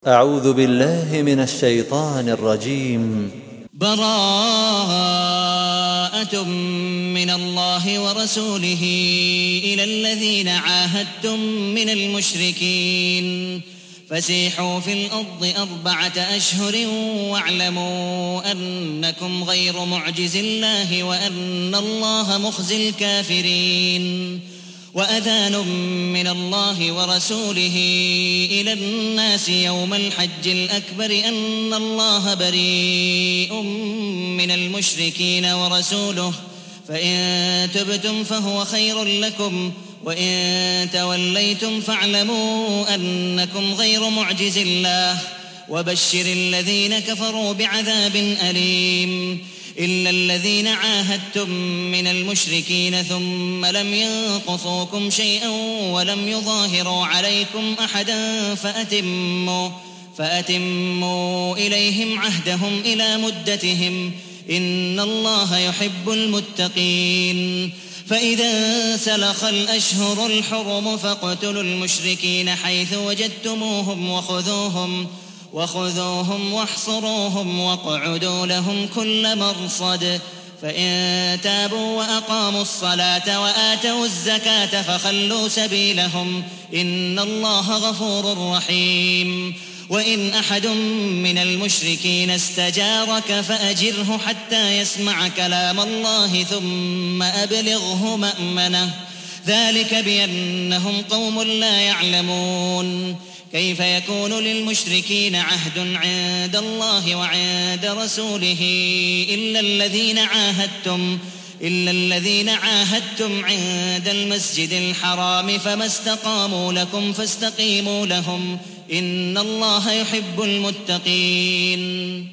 أعوذ بالله من الشيطان الرجيم. براءة من الله ورسوله إلى الذين عاهدتم من المشركين فسيحوا في الأرض 4 أشهر واعلموا أنكم غير معجز الله وأن الله مخزي الكافرين. وأذان من الله ورسوله إلى الناس يوم الحج الأكبر أن الله بريء من المشركين ورسوله فإن تبتم فهو خير لكم وإن توليتم فاعلموا أنكم غير معجز الله وبشر الذين كفروا بعذاب أليم. إلا الذين عاهدتم من المشركين ثم لم ينقصوكم شيئا ولم يظاهروا عليكم أحدا فأتموا إليهم عهدهم إلى مدتهم إن الله يحب المتقين. فإذا سلخ الأشهر الحرم فاقتلوا المشركين حيث وجدتموهم وخذوهم واحصروهم واقعدوا لهم كل مرصد. فإن تابوا وأقاموا الصلاة وآتوا الزكاة فخلوا سبيلهم إن الله غفور رحيم. وإن أحد من المشركين استجارك فأجره حتى يسمع كلام الله ثم أبلغه مأمنه ذلك بأنهم قوم لا يعلمون. كيف يكون للمشركين عهد عند الله وعند رسوله إلا الذين عاهدتم عند المسجد الحرام فما استقاموا لكم فاستقيموا لهم إن الله يحب المتقين.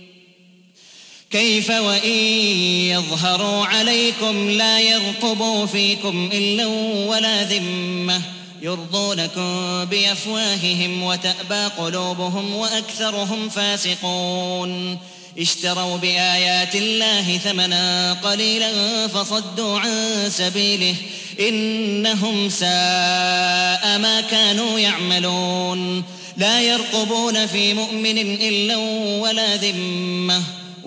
كيف وإن يظهروا عليكم لا يرقبوا فيكم إلا ولا ذمة يرضونكم بأفواههم وتأبى قلوبهم وأكثرهم فاسقون. اشتروا بآيات الله ثمنا قليلا فصدوا عن سبيله إنهم ساء ما كانوا يعملون. لا يرقبون في مؤمن إلا ولا ذمة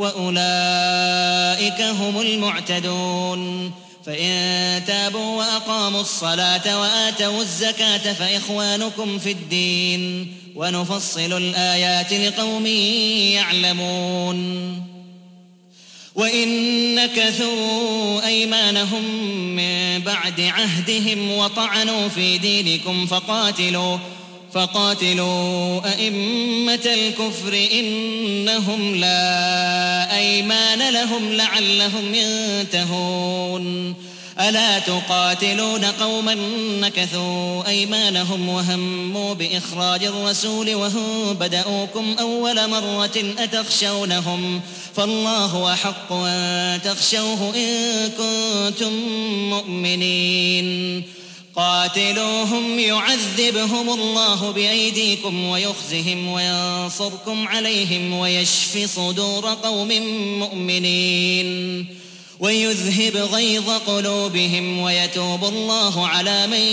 وأولئك هم المعتدون. فإن تابوا وأقاموا الصلاة وآتوا الزكاة فإخوانكم في الدين ونفصل الآيات لقوم يعلمون. وإن نكثوا أيمانهم من بعد عهدهم وطعنوا في دينكم فقاتلوا أئمة الكفر إنهم لا أيمان لهم لعلهم ينتهون. ألا تقاتلون قوما نكثوا أيمانهم وهموا بإخراج الرسول وهم بدأوكم أول مرة أتخشونهم فالله أحق أن تخشوه إن كنتم مؤمنين. قاتلوهم يعذبهم الله بأيديكم ويخزهم وينصركم عليهم ويشفي صدور قوم مؤمنين ويذهب غيظ قلوبهم ويتوب الله على من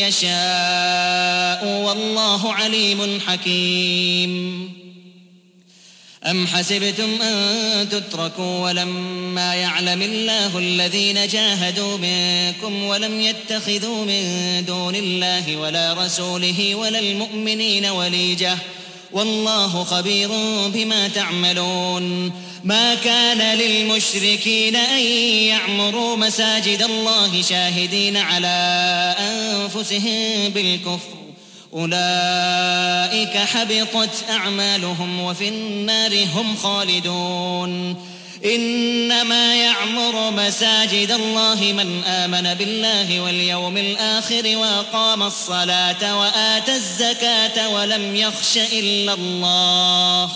يشاء والله عليم حكيم. أم حسبتم أن تتركوا ولما يعلم الله الذين جاهدوا منكم ولم يتخذوا من دون الله ولا رسوله ولا المؤمنين وليجة والله خبير بما تعملون. ما كان للمشركين أن يعمروا مساجد الله شاهدين على أنفسهم بالكفر أولئك حبطت أعمالهم وفي النار هم خالدون. إنما يعمر مساجد الله من آمن بالله واليوم الآخر وأقام الصلاة وآتى الزكاة ولم يخش إلا الله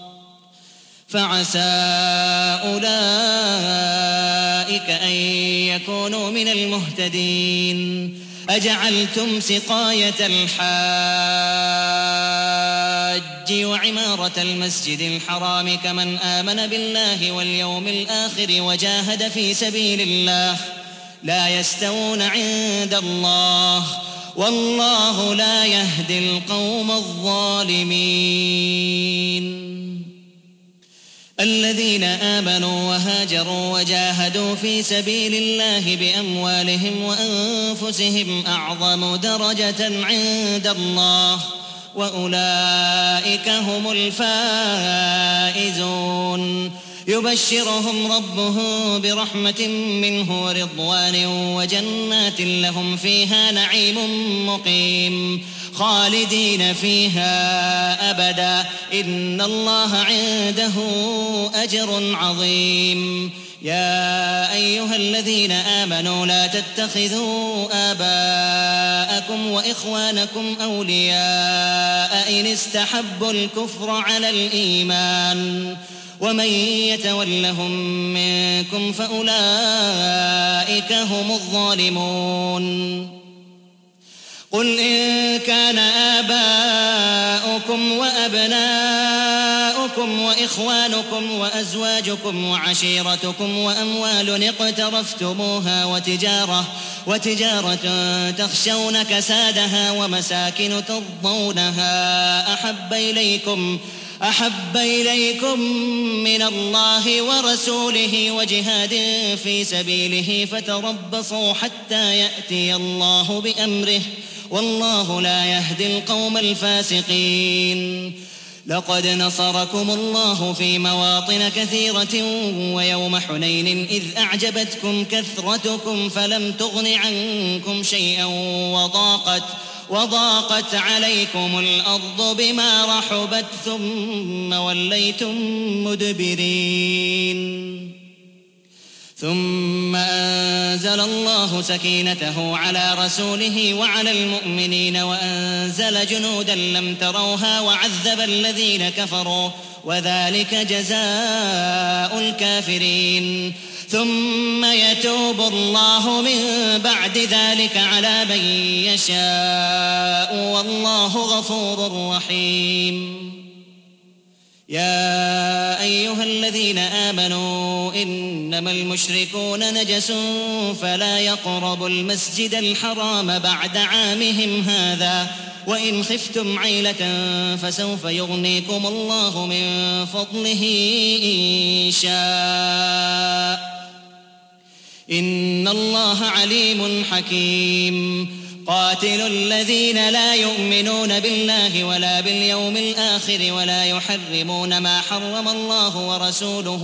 فعسى أولئك أن يكونوا من المهتدين. أجعلتم سقاية الحاج وعمارة المسجد الحرام كمن آمن بالله واليوم الآخر وجاهد في سبيل الله لا يستوون عند الله والله لا يهدي القوم الظالمين. الذين آمنوا وهاجروا وجاهدوا في سبيل الله بأموالهم وأنفسهم أعظم درجة عند الله وأولئك هم الفائزون. يبشرهم ربهم برحمة منه ورضوان وجنات لهم فيها نعيم مقيم خالدين فيها أبدا إن الله عنده أجر عظيم. يا أيها الذين آمنوا لا تتخذوا آباءكم وإخوانكم أولياء إن استحبوا الكفر على الإيمان ومن يتولهم منكم فأولئك هم الظالمون. قل إن كان آباؤكم وأبناؤكم وإخوانكم وأزواجكم وعشيرتكم وأموال اقترفتموها وتجارة تخشون كسادها ومساكن ترضونها أحب إليكم من الله ورسوله وجهاد في سبيله فتربصوا حتى يأتي الله بأمره والله لا يهدي القوم الفاسقين. لقد نصركم الله في مواطن كثيرة ويوم حنين إذ أعجبتكم كثرتكم فلم تغن عنكم شيئا وضاقت عليكم الأرض بما رحبت ثم وليتم مدبرين. ثم أنزل الله سكينته على رسوله وعلى المؤمنين وأنزل جنودا لم تروها وعذب الذين كفروا وذلك جزاء الكافرين. ثم يتوب الله من بعد ذلك على من يشاء والله غفور رحيم. يا أيها الذين آمنوا إنما المشركون نجس فلا يقربوا المسجد الحرام بعد عامهم هذا وإن خفتم عيلة فسوف يغنيكم الله من فضله إن شاء إن الله عليم حكيم. قاتلوا الذين لا يؤمنون بالله ولا باليوم الآخر ولا يحرمون ما حرم الله ورسوله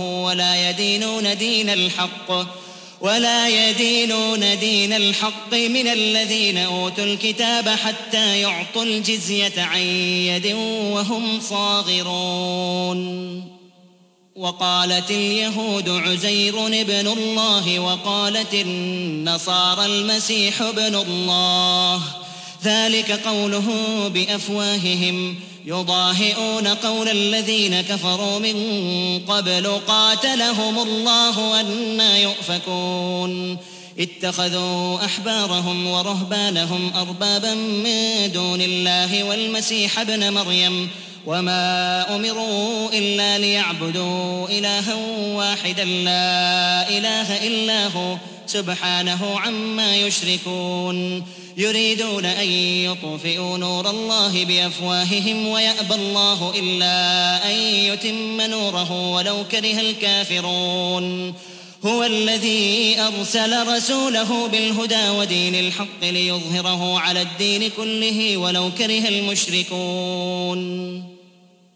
ولا يدينون دين الحق من الذين أوتوا الكتاب حتى يعطوا الجزية عن يد وهم صاغرون. وقالت اليهود عزير ابن الله وقالت النصارى المسيح ابن الله ذلك قولهم بأفواههم يضاهئون قول الذين كفروا من قبل قاتلهم الله أنى يؤفكون. اتخذوا أحبارهم ورهبانهم أربابا من دون الله والمسيح ابن مريم وما أمروا إلا ليعبدوا إلها واحدا لا إله إلا هو سبحانه عما يشركون. يريدون أن يطفئوا نور الله بأفواههم ويأبى الله إلا أن يتم نوره ولو كره الكافرون. هو الذي أرسل رسوله بالهدى ودين الحق ليظهره على الدين كله ولو كره المشركون.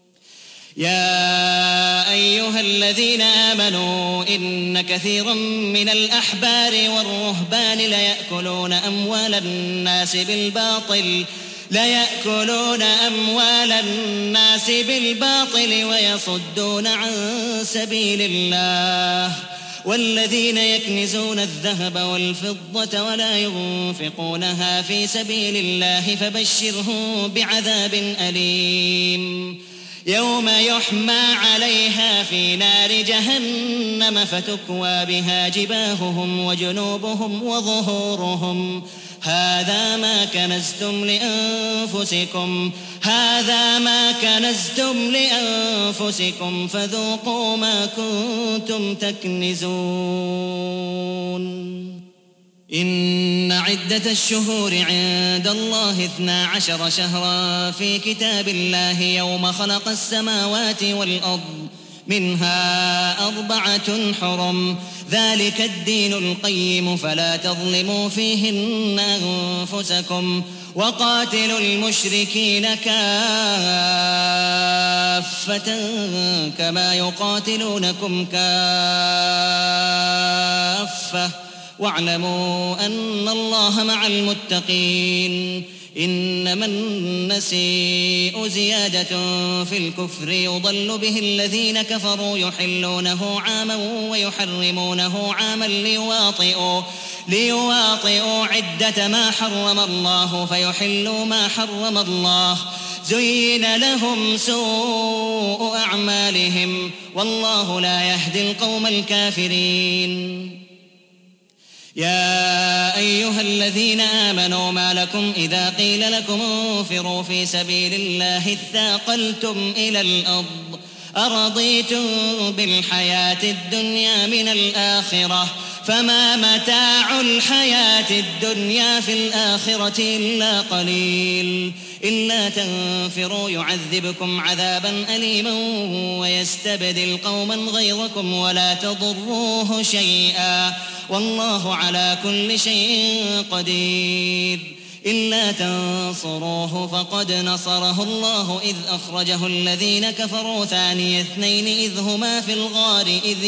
يا أيها الذين آمنوا إن كثيرا من الأحبار والرهبان ليأكلون أموال الناس بالباطل ويصدون عن سبيل الله والذين يكنزون الذهب والفضة ولا ينفقونها في سبيل الله فبشرهم بعذاب أليم يوم يحمى عليها في نار جهنم فتكوى بها جباههم وجنوبهم وظهورهم هذا ما كنزتم لأنفسكم فذوقوا ما كنتم تكنزون. إن عدة الشهور عند الله 12 شهرا في كتاب الله يوم خلق السماوات والأرض منها 4 حرم ذلك الدين القيم فلا تظلموا فيهن أنفسكم وقاتلوا المشركين كافة كما يقاتلونكم كافة واعلموا أن الله مع المتقين إنما النسيء زيادة في الكفر يضل به الذين كفروا يحلونه عاما ويحرمونه عاما ليواطئوا عدة ما حرم الله فيحلوا ما حرم الله زين لهم سوء أعمالهم والله لا يهدي القوم الكافرين. يا أيها الذين آمنوا ما لكم إذا قيل لكم انفروا في سبيل الله اثاقلتم إلى الأرض أرضيتم بالحياة الدنيا من الآخرة فما متاع الحياة الدنيا في الآخرة إلا قليل إلا تنفروا يعذبكم عذابا أليما ويستبدل قوما غيركم ولا تضروه شيئا والله على كل شيء قدير. إلا تنصروه فقد نصره الله إذ أخرجه الذين كفروا ثاني اثنين إذ هما في الغار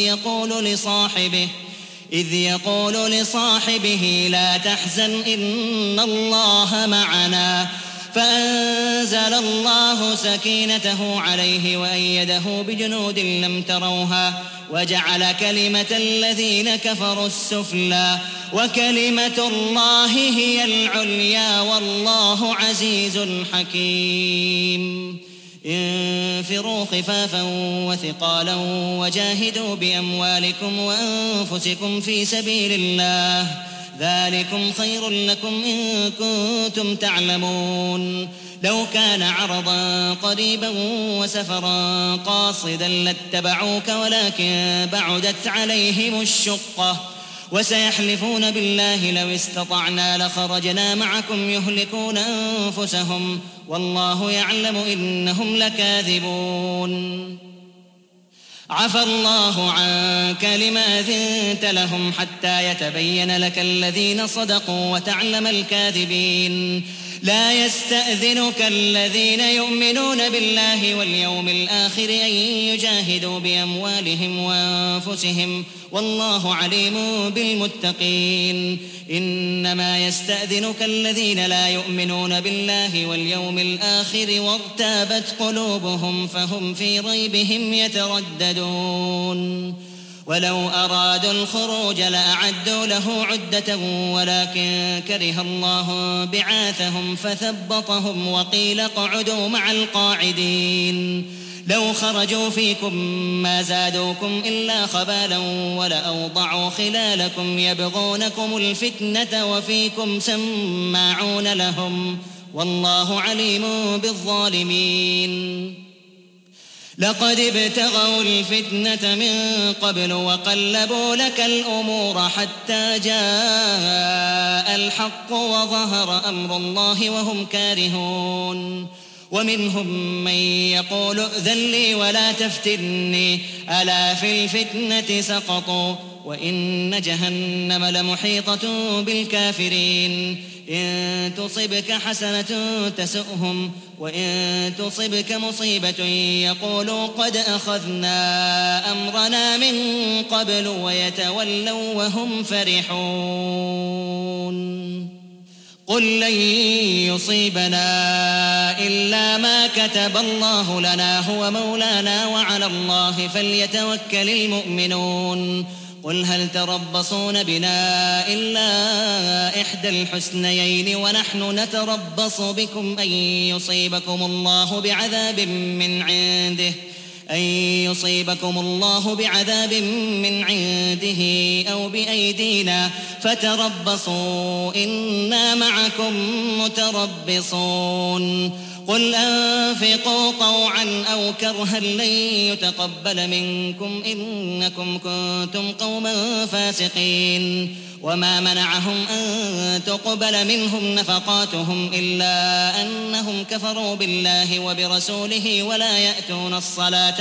إذ يقول لصاحبه لا تحزن إن الله معنا فأنزل الله سكينته عليه وأيده بجنود لم تروها وجعل كلمة الذين كفروا السفلى وكلمة الله هي العليا والله عزيز حكيم. انفروا خفافا وثقالا وجاهدوا بأموالكم وأنفسكم في سبيل الله ذلكم خير لكم إن كنتم تعلمون. لو كان عرضا قريبا وسفرا قاصدا لاتبعوك ولكن بعدت عليهم الشقة وسيحلفون بالله لو استطعنا لخرجنا معكم يهلكون أنفسهم والله يعلم إنهم لكاذبون. عفى الله عنك لما أذنت لهم حتى يتبين لك الذين صدقوا وتعلم الكاذبين. لا يستأذنك الذين يؤمنون بالله واليوم الآخر أن يجاهدوا بأموالهم وأنفسهم والله عليم بالمتقين. إنما يستأذنك الذين لا يؤمنون بالله واليوم الآخر وارتابت قلوبهم فهم في ريبهم يترددون. ولو أرادوا الخروج لأعدوا له عدة ولكن كره الله بعاثهم فثبطهم وقيل اقعدوا مع القاعدين. لو خرجوا فيكم ما زادوكم إلا خبالا ولأوضعوا خلالكم يبغونكم الفتنة وفيكم سماعون لهم والله عليم بالظالمين. لقد ابتغوا الفتنة من قبل وقلبوا لك الأمور حتى جاء الحق وظهر أمر الله وهم كارهون. ومنهم من يقول ائذن لي ولا تفتني ألا في الفتنة سقطوا وإن جهنم لمحيطة بالكافرين. إن تصبك حسنة تسؤهم وإن تصبك مصيبة يقولوا قد أخذنا أمرنا من قبل ويتولوا وهم فرحون. قل لن يصيبنا إلا ما كتب الله لنا هو مولانا وعلى الله فليتوكل المؤمنون. قل هل تربصون بنا إلا إحدى الحسنيين ونحن نتربص بكم أن يصيبكم الله بعذاب من عنده أو بأيدينا فتربصوا إنا معكم متربصون. قل أنفقوا طوعا أو كرها لن يتقبل منكم إنكم كنتم قوما فاسقين. وما منعهم أن تقبل منهم نفقاتهم إلا أنهم كفروا بالله وبرسوله ولا يأتون الصلاة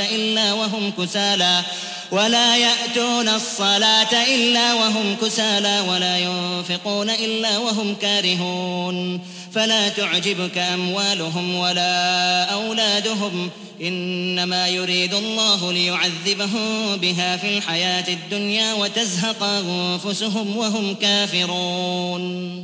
إلا وهم كسالى ولا ينفقون إلا وهم كارهون فلا تعجبك أموالهم ولا أولادهم إنما يريد الله ليعذبهم بها في الحياة الدنيا وتزهق أنفسهم وهم كافرون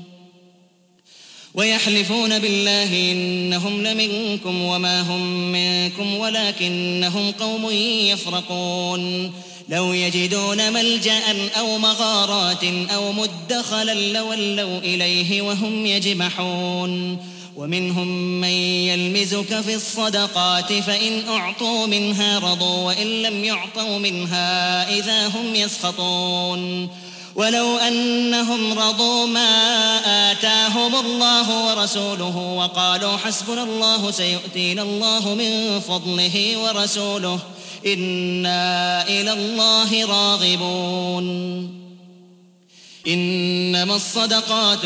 ويحلفون بالله إنهم لمنكم وما هم منكم ولكنهم قوم يفرقون لو يجدون ملجأ أو مغارات أو مدخلا لولوا إليه وهم يجمحون ومنهم من يلمزك في الصدقات فإن أعطوا منها رضوا وإن لم يعطوا منها إذا هم يسخطون ولو أنهم رضوا ما آتاهم الله ورسوله وقالوا حسبنا الله سيؤتينا الله من فضله ورسوله إنا إلى الله راغبون إنما الصدقات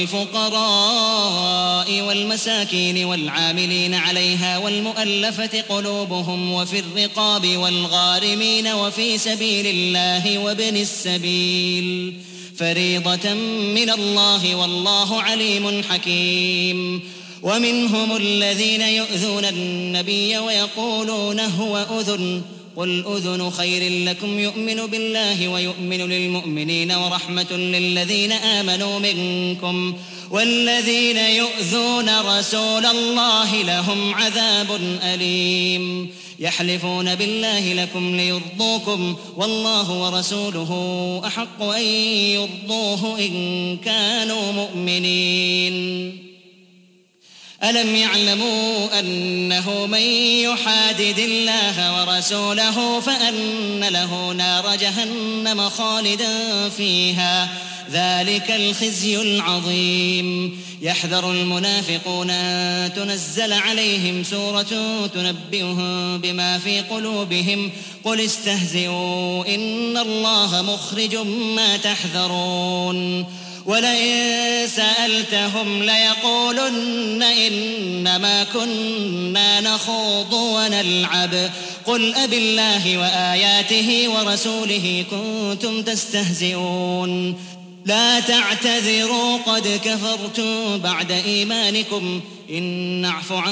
للفقراء والمساكين والعاملين عليها والمؤلفة قلوبهم وفي الرقاب والغارمين وفي سبيل الله وابن السبيل فريضة من الله والله عليم حكيم ومنهم الذين يؤذون النبي ويقولون هو أذن قل أذن خير لكم يؤمن بالله ويؤمن للمؤمنين ورحمة للذين آمنوا منكم والذين يؤذون رسول الله لهم عذاب أليم يحلفون بالله لكم ليرضوكم والله ورسوله أحق أن يرضوه إن كانوا مؤمنين ألم يعلموا أنه من يحادد الله ورسوله فأن له نار جهنم خالدا فيها ذلك الخزي العظيم يحذر المنافقون أن تنزل عليهم سورة تنبئهم بما في قلوبهم قل استهزئوا إن الله مخرج ما تحذرون ولئن سألتهم ليقولن إنما كنا نخوض ونلعب قل أبالله وآياته ورسوله كنتم تستهزئون لا تعتذروا قد كفرتم بعد إيمانكم إن نعف عن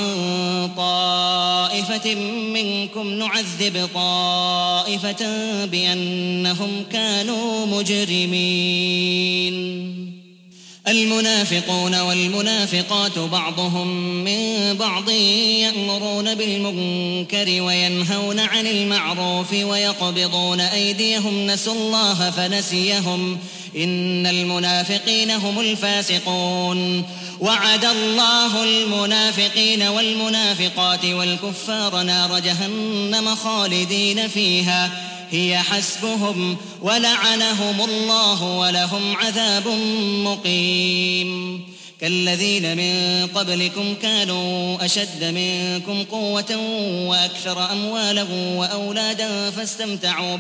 طائفة منكم نعذب طائفة بأنهم كانوا مجرمين المنافقون والمنافقات بعضهم من بعض يأمرون بالمنكر وينهون عن المعروف ويقبضون أيديهم نسوا الله فنسيهم إن المنافقين هم الفاسقون وعد الله المنافقين والمنافقات والكفار نار جهنم خالدين فيها هي حسبهم ولعنهم الله ولهم عذاب مقيم كالذين من قبلكم كانوا أشد منكم قوة وأكثر أموالا وأولادا فاستمتعوا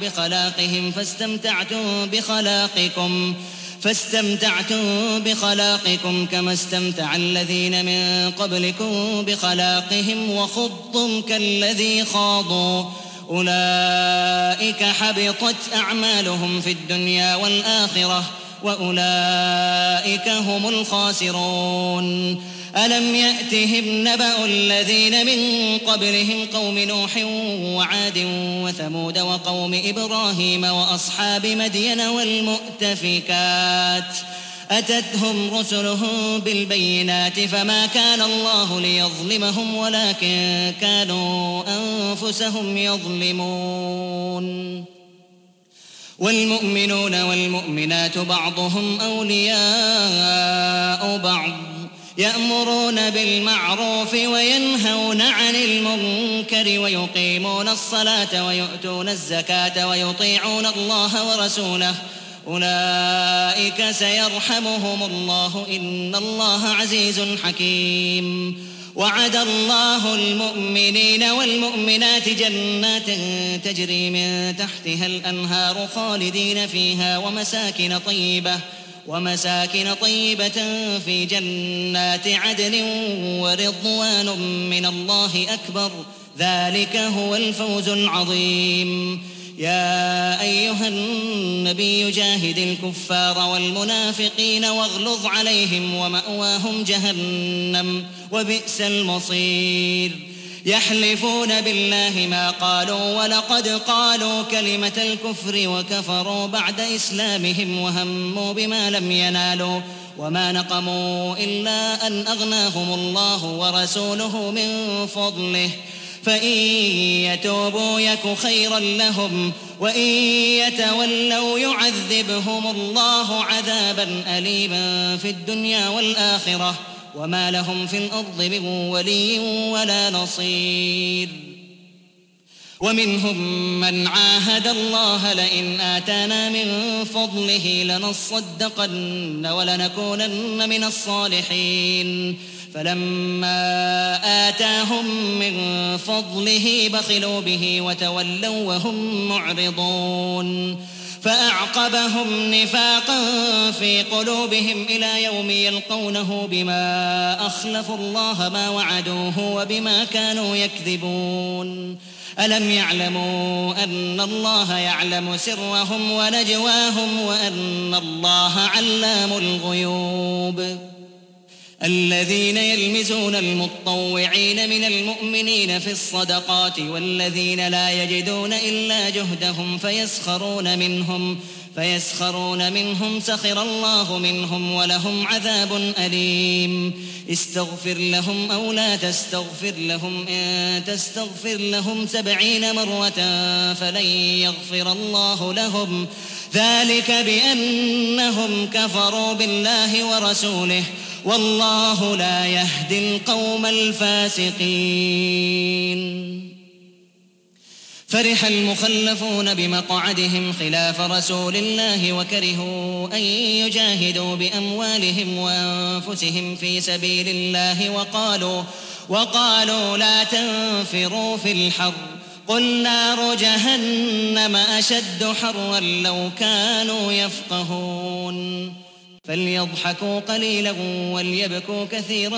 بخلاقكم كما استمتع الذين من قبلكم بخلاقهم وخضتم كالذي خاضوا أولئك حبطت أعمالهم في الدنيا والآخرة وأولئك هم الخاسرون ألم يأتهم نبأ الذين من قبلهم قوم نوح وعاد وثمود وقوم إبراهيم وأصحاب مدين والمؤتفكات أتتهم رسلهم بالبينات فما كان الله ليظلمهم ولكن كانوا أنفسهم يظلمون والمؤمنون والمؤمنات بعضهم أولياء بعض يأمرون بالمعروف وينهون عن المنكر ويقيمون الصلاة ويؤتون الزكاة ويطيعون الله ورسوله أولئك سيرحمهم الله إن الله عزيز حكيم وعد الله المؤمنين والمؤمنات جنات تجري من تحتها الأنهار خالدين فيها ومساكن طيبة في جنات عدن ورضوان من الله أكبر ذلك هو الفوز العظيم. يا أيها النبي جاهد الكفار والمنافقين واغلظ عليهم ومأواهم جهنم وبئس المصير. يحلفون بالله ما قالوا ولقد قالوا كلمة الكفر وكفروا بعد إسلامهم وهموا بما لم ينالوا وما نقموا إلا أن أغناهم الله ورسوله من فضله فإن يتوبوا يك خيرا لهم وإن يتولوا يعذبهم الله عذابا أليما في الدنيا والآخرة وما لهم في الأرض من ولي ولا نصير. ومنهم من عاهد الله لئن آتانا من فضله لنصدقن ولنكونن من الصالحين فلما آتاهم من فضله بخلوا به وتولوا وهم معرضون فأعقبهم نفاقا في قلوبهم إلى يوم يلقونه بما أخلفوا الله ما وعدوه وبما كانوا يكذبون. ألم يعلموا أن الله يعلم سرهم ونجواهم وأن الله علام الغيوب. الذين يلمزون المطوعين من المؤمنين في الصدقات والذين لا يجدون إلا جهدهم فيسخرون منهم سخر الله منهم ولهم عذاب أليم. استغفر لهم أو لا تستغفر لهم إن تستغفر لهم 70 مرة فلن يغفر الله لهم ذلك بأنهم كفروا بالله ورسوله والله لا يهدي القوم الفاسقين. فرح المخلفون بمقعدهم خلاف رسول الله وكرهوا أن يجاهدوا بأموالهم وأنفسهم في سبيل الله وقالوا لا تنفروا في الحر قل نار جهنم أشد حرا لو كانوا يفقهون. فليضحكوا قليلا وليبكوا كثيرا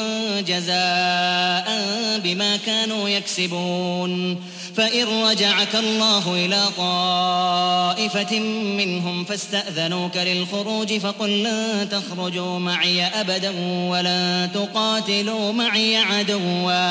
جزاء بما كانوا يكسبون. فإن رجعك الله إلى طائفة منهم فاستأذنوك للخروج فقل لن تخرجوا معي أبدا ولن تقاتلوا معي عدوا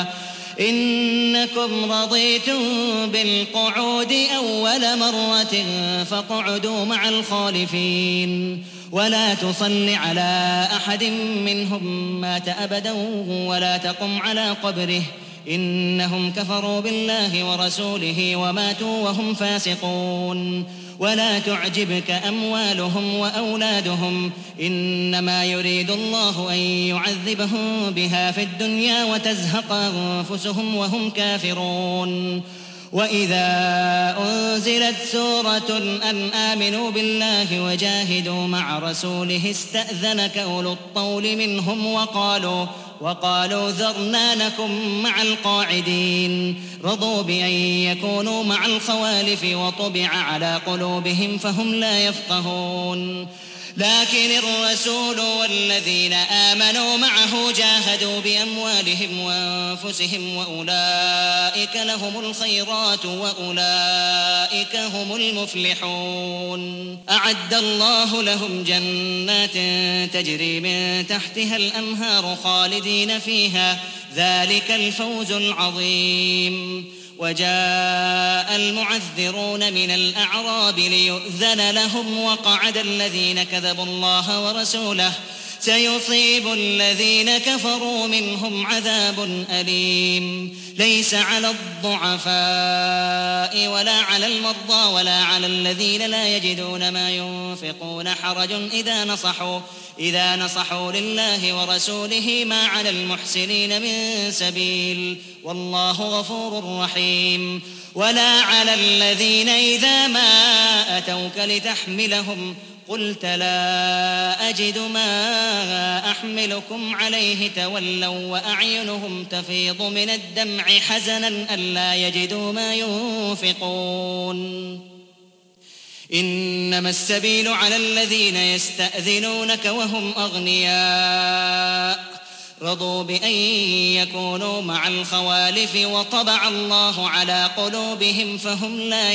إنكم رضيتم بالقعود أول مرة فاقعدوا مع الخالفين ولا تصل على أحد منهم مات أبدا ولا تقم على قبره إنهم كفروا بالله ورسوله وماتوا وهم فاسقون. ولا تعجبك أموالهم وأولادهم إنما يريد الله أن يعذبهم بها في الدنيا وتزهق أنفسهم وهم كافرون. وإذا أنزلت سورة أن آمنوا بالله وجاهدوا مع رسوله استأذنك أولو الطول منهم وقالوا ذرنا نكن مع القاعدين رضوا بأن يكونوا مع الخوالف وطبع على قلوبهم فهم لا يفقهون. لكن الرسول والذين آمنوا معه جاهدوا بأموالهم وأنفسهم وأولئك لهم الخيرات وأولئك هم المفلحون. أعد الله لهم جنات تجري من تحتها الأنهار خالدين فيها ذلك الفوز العظيم. وجاء المعذرون من الأعراب ليؤذن لهم وقعد الذين كذبوا الله ورسوله سيصيب الذين كفروا منهم عذاب أليم. ليس على الضعفاء ولا على المرضى ولا على الذين لا يجدون ما ينفقون حرج إذا نصحوا لله ورسوله ما على المحسنين من سبيل والله غفور رحيم. ولا على الذين إذا ما أتوك لتحملهم قلت لا أجد ما أحملكم عليه تولوا وأعينهم تفيض من الدمع حزنا ألا يجدوا ما ينفقون. إنما السبيل على الذين يستأذنونك وهم أغنياء رضوا بأن يكونوا مع الخوالف وطبع الله على قلوبهم فهم لا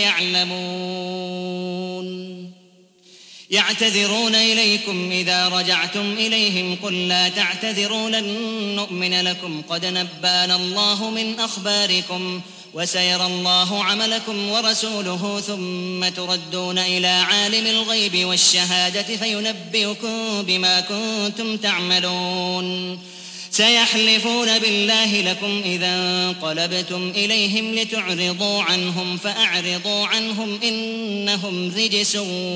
يعلمون يعتذرون إليكم إذا رجعتم إليهم قل لا تعتذروا لن نؤمن لكم قد نبأنا الله من أخباركم وسيرى الله عملكم ورسوله ثم تردون إلى عالم الغيب والشهادة فينبئكم بما كنتم تعملون سيحلفون بالله لكم إذا انقلبتم إليهم لتعرضوا عنهم فأعرضوا عنهم إنهم رجس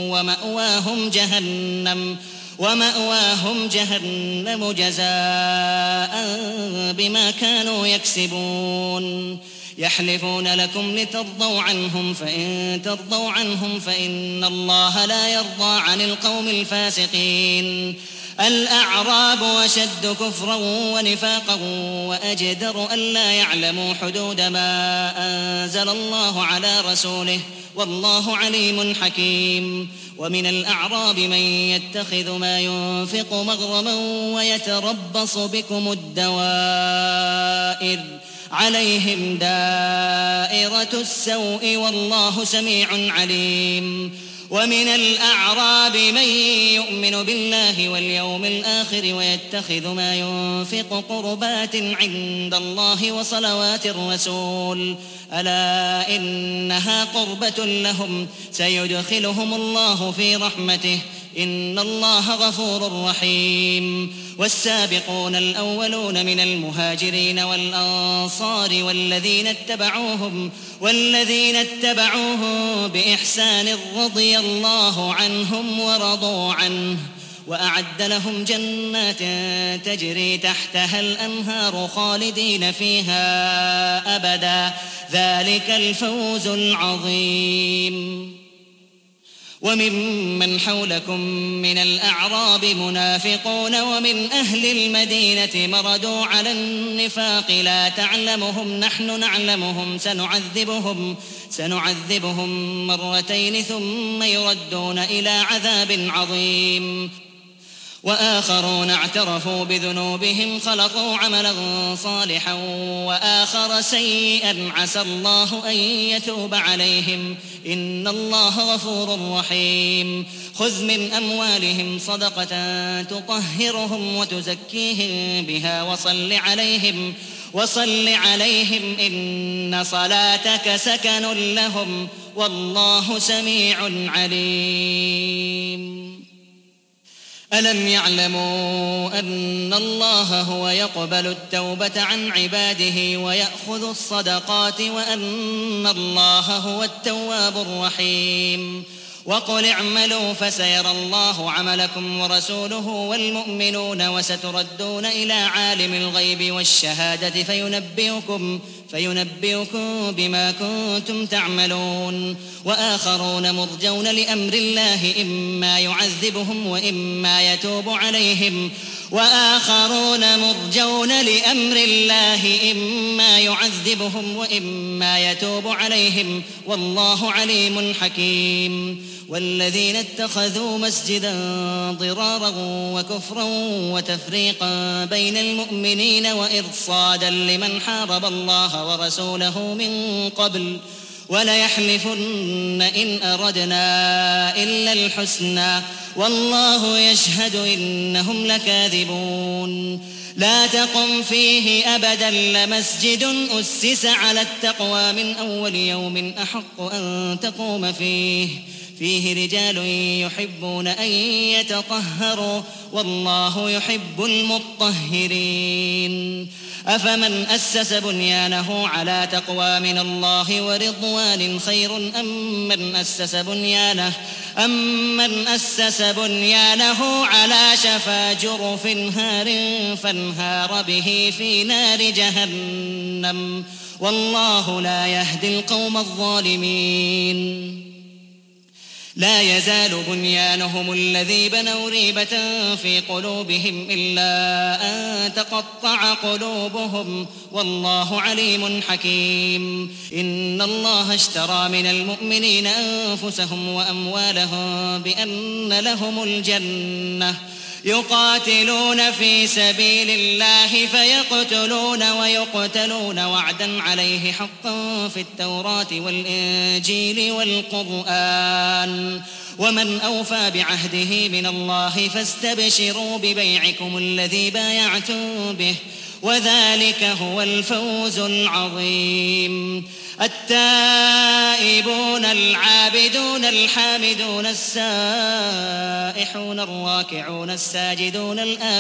ومأواهم جهنم جزاء بما كانوا يكسبون يحلفون لكم لترضوا عنهم فإن ترضوا عنهم فإن الله لا يرضى عن القوم الفاسقين الأعراب أشد كفرا ونفاقا وأجدر ألا يعلموا حدود ما أنزل الله على رسوله والله عليم حكيم ومن الأعراب من يتخذ ما ينفق مغرما ويتربص بكم الدوائر عليهم دائرة السوء والله سميع عليم ومن الأعراب من يؤمن بالله واليوم الآخر ويتخذ ما ينفق قربات عند الله وصلوات الرسول ألا إنها قربة لهم سيدخلهم الله في رحمته إن الله غفور رحيم والسابقون الأولون من المهاجرين والأنصار والذين اتبعوهم بإحسان رضي الله عنهم ورضوا عنه وأعد لهم جنات تجري تحتها الأنهار خالدين فيها أبدا ذلك الفوز العظيم وممن حولكم من الأعراب منافقون ومن أهل المدينة مردوا على النفاق لا تعلمهم نحن نعلمهم سنعذبهم مرتين ثم يردون إلى عذاب عظيم وآخرون اعترفوا بذنوبهم خلقوا عملا صالحا وآخر سيئا عسى الله أن يتوب عليهم إن الله غفور رحيم خذ من أموالهم صدقة تطهرهم وتزكيهم بها وصل عليهم إن صلاتك سكن لهم والله سميع عليم ألم يعلموا أن الله هو يقبل التوبة عن عباده ويأخذ الصدقات وأن الله هو التواب الرحيم وقل اعملوا فسيرى الله عملكم ورسوله والمؤمنون وستردون إلى عالم الغيب والشهادة فينبئكم بما كنتم تعملون وآخرون مرجون لأمر الله إما يعذبهم وإما يتوب عليهم والله عليم حكيم والذين اتخذوا مسجدا ضرارا وكفرا وتفريقا بين المؤمنين وإرصادا لمن حارب الله ورسوله من قبل وليحلفن إن أردنا إلا الحسنى والله يشهد إنهم لكاذبون لا تقم فيه أبدا لمسجد أسس على التقوى من أول يوم أحق أن تقوم فيه رجال يحبون أن يتطهروا والله يحب المطهرين أفمن أسس بنيانه على تقوى من الله ورضوان خير أم من أسس بنيانه على شفا جرف هار فانهار به في نار جهنم والله لا يهدي القوم الظالمين لا يزال بنيانهم الذي بنوا ريبة في قلوبهم إلا أن تقطع قلوبهم والله عليم حكيم. إن الله اشترى من المؤمنين أنفسهم وأموالهم بأن لهم الجنة يقاتلون في سبيل الله فيقتلون ويقتلون وعدا عليه حقا في التوراة والإنجيل والقرآن ومن أوفى بعهده من الله فاستبشروا ببيعكم الذي بايعتم به وذلك هو الفوز العظيم. التائبون العابدون الحامدون السائحون الراكعون الساجدون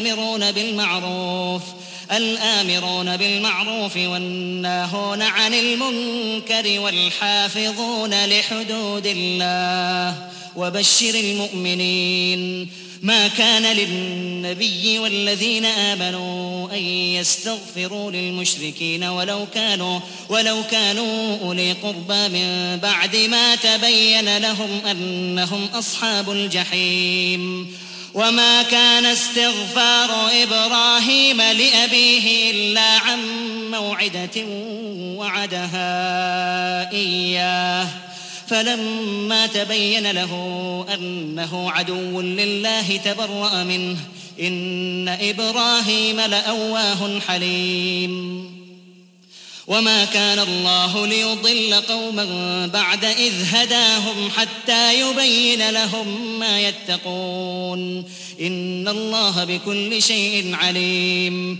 الآمرون بالمعروف والناهون عن المنكر والحافظون لحدود الله وبشر المؤمنين. ما كان للنبي والذين آمنوا أن يستغفروا للمشركين ولو كانوا أولي قربى من بعد ما تبين لهم أنهم أصحاب الجحيم. وما كان استغفار إبراهيم لأبيه إلا عن موعدة وعدها إياه فلما تبين له أنه عدو لله تبرأ منه إن إبراهيم لأواه حليم. وما كان الله ليضل قوما بعد إذ هداهم حتى يبين لهم ما يتقون إن الله بكل شيء عليم.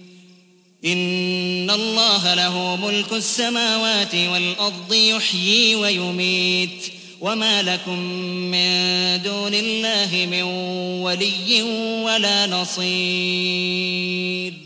إن الله له ملك السماوات والأرض يحيي ويميت وما لكم من دون الله من ولي ولا نصير.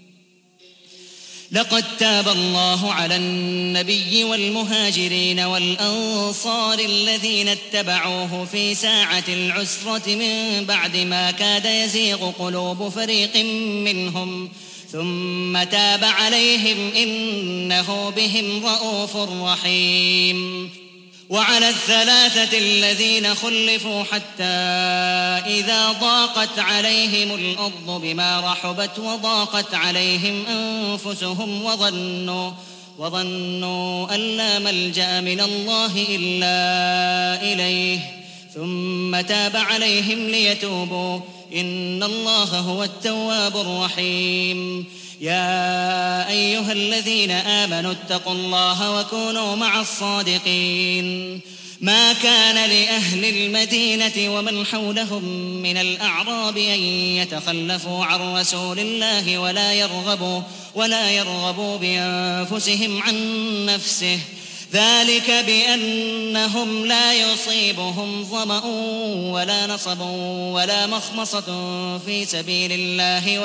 لقد تاب الله على النبي والمهاجرين والأنصار الذين اتبعوه في ساعة العسرة من بعد ما كاد يزيغ قلوب فريق منهم ثم تاب عليهم إنه بهم رءوف رحيم. وعلى الثلاثة الذين خلفوا حتى إذا ضاقت عليهم الأرض بما رحبت وضاقت عليهم أنفسهم وظنوا أن لا ملجأ من الله إلا إليه ثم تاب عليهم ليتوبوا إن الله هو التواب الرحيم. يا أيها الذين آمنوا اتقوا الله وكونوا مع الصادقين. ما كان لأهل المدينة ومن حولهم من الأعراب أن يتخلفوا عن رسول الله ولا يرغبوا بأنفسهم عن نفسه ذلك بأنهم لا يصيبهم ظمأ ولا نصب ولا مخمصة في سبيل الله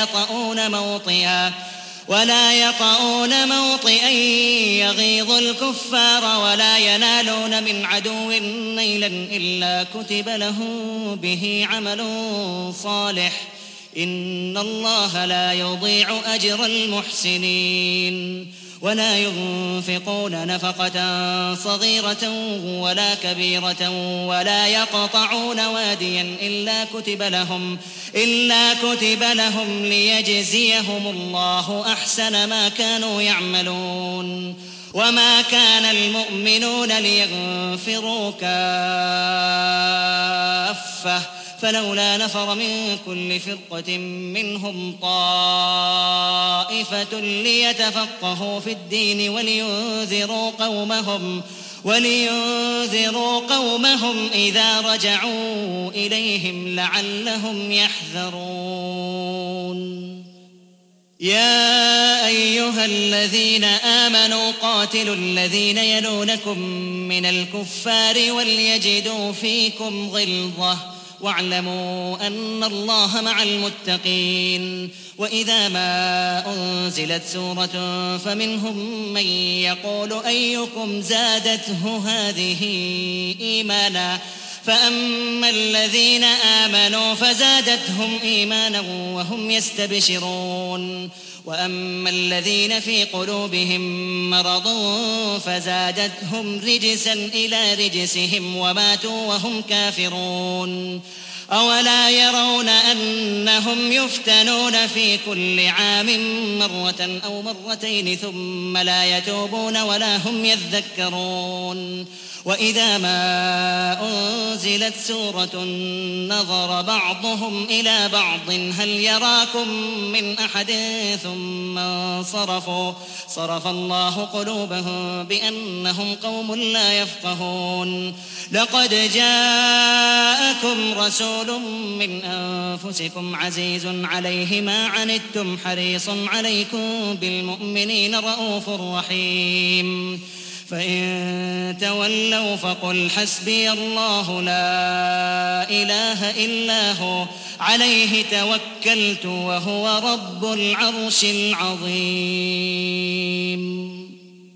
ولا يطؤون موطئا يغيظ الكفار ولا ينالون من عدو نيلا إلا كتب لهم به عمل صالح إن الله لا يضيع أجر المحسنين. ولا ينفقون نفقة صغيرة ولا كبيرة ولا يقطعون واديا إلا كتب لهم ليجزيهم الله أحسن ما كانوا يعملون. وما كان المؤمنون لينفروا كافة فلولا نفر من كل فرقة منهم طائفة ليتفقهوا في الدين ولينذروا قومهم إذا رجعوا إليهم لعلهم يحذرون. يا أيها الذين آمنوا قاتلوا الذين يلونكم من الكفار وليجدوا فيكم غلظة واعلموا أن الله مع المتقين. وإذا ما أنزلت سورة فمنهم من يقول أيكم زادته هذه إيمانا فأما الذين آمنوا فزادتهم إيمانا وهم يستبشرون. وأما الذين في قلوبهم مرض فزادتهم رجسا إلى رجسهم وماتوا وهم كافرون أولا يرون أنهم يفتنون في كل عام مرة أو مرتين ثم لا يتوبون ولا هم يذكرون وإذا ما أنزلت سورة نظر بعضهم إلى بعض هل يراكم من أحد ثم انصرفوا صرف الله قلوبهم بأنهم قوم لا يفقهون لقد جاءكم رسول من أنفسكم عزيز عليه ما عنتم حريص عليكم بالمؤمنين رؤوف رحيم فإن تولوا فقل حسبي الله لا إله إلا هو عليه توكلت وهو رب العرش العظيم.